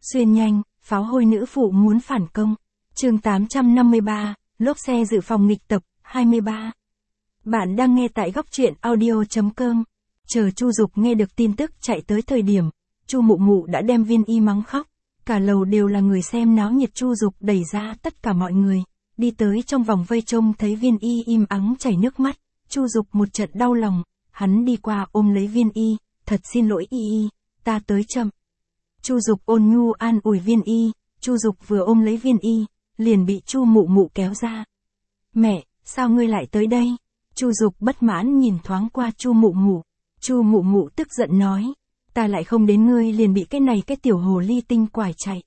Xuyên nhanh, pháo hôi nữ phụ muốn phản công. Chương 853, lốp xe dự phòng nghịch tập, 23. Bạn đang nghe tại góc truyện audio.com. Chờ Chu Dục nghe được tin tức chạy tới thời điểm, Chu Mụ Mụ đã đem Viên Y mắng khóc. Cả lầu đều là người xem náo nhiệt. Chu Dục đẩy ra tất cả mọi người, đi tới trong vòng vây trông thấy Viên Y im ắng chảy nước mắt. Chu Dục một trận đau lòng, hắn đi qua ôm lấy Viên Y, thật xin lỗi Y, ta tới chậm. Chu Dục ôn nhu an ủi Viên Y. Chu Dục vừa ôm lấy Viên Y, liền bị Chu Mụ Mụ kéo ra. Mẹ, sao ngươi lại tới đây? Chu Dục bất mãn nhìn thoáng qua Chu Mụ Mụ. Chu Mụ Mụ tức giận nói, ta lại không đến ngươi liền bị cái này cái tiểu hồ ly tinh quải chạy.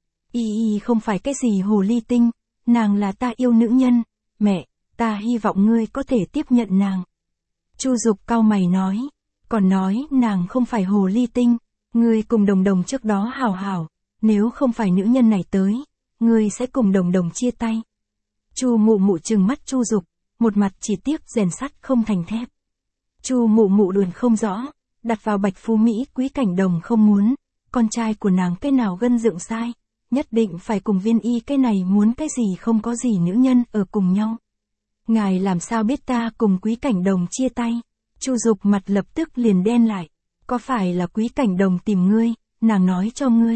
Y không phải cái gì hồ ly tinh, nàng là ta yêu nữ nhân, mẹ, ta hy vọng ngươi có thể tiếp nhận nàng. Chu Dục cau mày nói, còn nói nàng không phải hồ ly tinh, ngươi cùng Đồng Đồng trước đó hảo hảo, nếu không phải nữ nhân này tới, ngươi sẽ cùng Đồng Đồng chia tay. Chu Mụ Mụ trừng mắt Chu Dục, một mặt chỉ tiếc rèn sắt không thành thép. Chu Mụ Mụ đùn không rõ, đặt vào Bạch Phú Mỹ Quý Cảnh Đồng không muốn, con trai của nàng cái nào gân dựng sai, nhất định phải cùng Viên Y cái này muốn cái gì không có gì nữ nhân ở cùng nhau. Ngài làm sao biết ta cùng Quý Cảnh Đồng chia tay? Chu Dục mặt lập tức liền đen lại, có phải là Quý Cảnh Đồng tìm ngươi, nàng nói cho ngươi?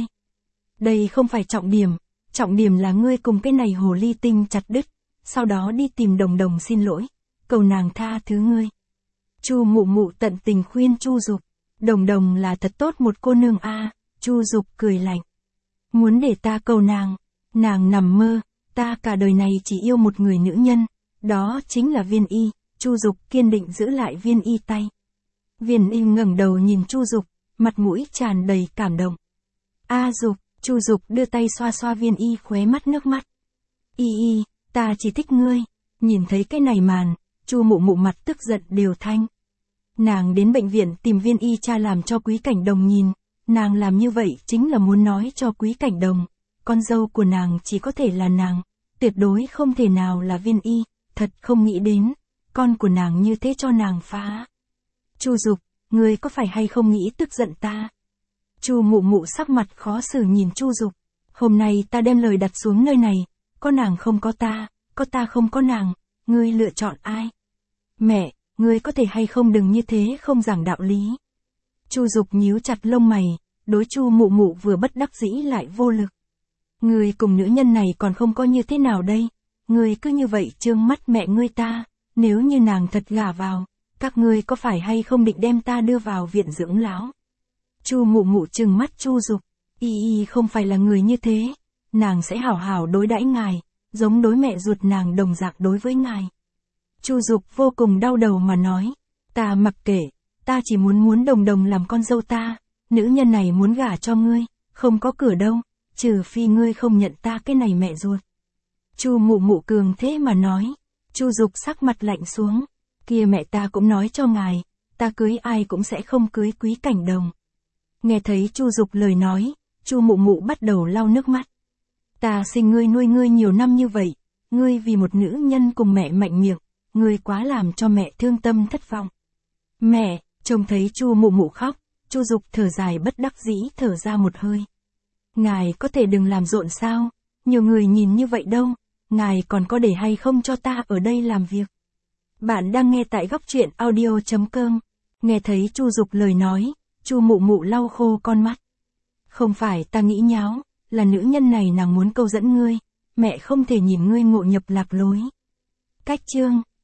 Đây không phải trọng điểm là ngươi cùng cái này hồ ly tinh chặt đứt, sau đó đi tìm Đồng Đồng xin lỗi, cầu nàng tha thứ ngươi. Chu Mụ Mụ tận tình khuyên Chu Dục, Đồng Đồng là thật tốt một cô nương a. Chu Dục cười lạnh, muốn để ta cầu nàng nằm mơ, ta cả đời này chỉ yêu một người nữ nhân, đó chính là Viên Y. Chu Dục kiên định giữ lại Viên Y tay. Viên Y ngẩng đầu nhìn Chu Dục, mặt mũi tràn đầy cảm động. A Dục, Chu Dục đưa tay xoa xoa Viên Y khóe mắt nước mắt. Y, ta chỉ thích ngươi. Nhìn thấy cái này màn, Chu Mụ Mụ mặt tức giận đều thanh. Nàng đến bệnh viện tìm Viên Y cha làm cho Quý Cảnh Đồng nhìn, nàng làm như vậy chính là muốn nói cho Quý Cảnh Đồng, con dâu của nàng chỉ có thể là nàng, tuyệt đối không thể nào là Viên Y, thật không nghĩ đến, con của nàng như thế cho nàng phá. Chu Dục, ngươi có phải hay không nghĩ tức giận ta? Chu Mụ Mụ sắc mặt khó xử nhìn Chu Dục, hôm nay ta đem lời đặt xuống nơi này, có nàng không có ta không có nàng, ngươi lựa chọn ai? Mẹ, ngươi có thể hay không đừng như thế không giảng đạo lý. Chu Dục nhíu chặt lông mày, đối Chu Mụ Mụ vừa bất đắc dĩ lại vô lực. Ngươi cùng nữ nhân này còn không có như thế nào đây, ngươi cứ như vậy trương mắt mẹ ngươi ta, nếu như nàng thật gả vào, các ngươi có phải hay không định đem ta đưa vào viện dưỡng lão? Chu Mụ Mụ trừng mắt Chu Dục, Y không phải là người như thế, nàng sẽ hảo hảo đối đãi ngài, giống đối mẹ ruột nàng đồng dạng đối với ngài. Chu Dục vô cùng đau đầu mà nói, ta mặc kệ, ta chỉ muốn Đồng Đồng làm con dâu ta, nữ nhân này muốn gả cho ngươi, không có cửa đâu, trừ phi ngươi không nhận ta cái này mẹ ruột. Chu Mụ Mụ cường thế mà nói. Chu Dục sắc mặt lạnh xuống, kia mẹ ta cũng nói cho ngài, ta cưới ai cũng sẽ không cưới Quý Cảnh Đồng. Nghe thấy Chu Dục lời nói, Chu Mụ Mụ bắt đầu lau nước mắt. Ta sinh ngươi nuôi ngươi nhiều năm như vậy, ngươi vì một nữ nhân cùng mẹ mạnh miệng, ngươi quá làm cho mẹ thương tâm thất vọng. Mẹ, trông thấy Chu Mụ Mụ khóc, Chu Dục thở dài bất đắc dĩ thở ra một hơi. Ngài có thể đừng làm rộn sao, nhiều người nhìn như vậy đâu, ngài còn có để hay không cho ta ở đây làm việc. Bạn đang nghe tại góc truyện audio.com. Nghe thấy Chu Dục lời nói, Chu Mụ Mụ lau khô con mắt. Không phải ta nghĩ nháo, là nữ nhân này nàng muốn câu dẫn ngươi, mẹ không thể nhìn ngươi ngộ nhập lạc lối. Cách chương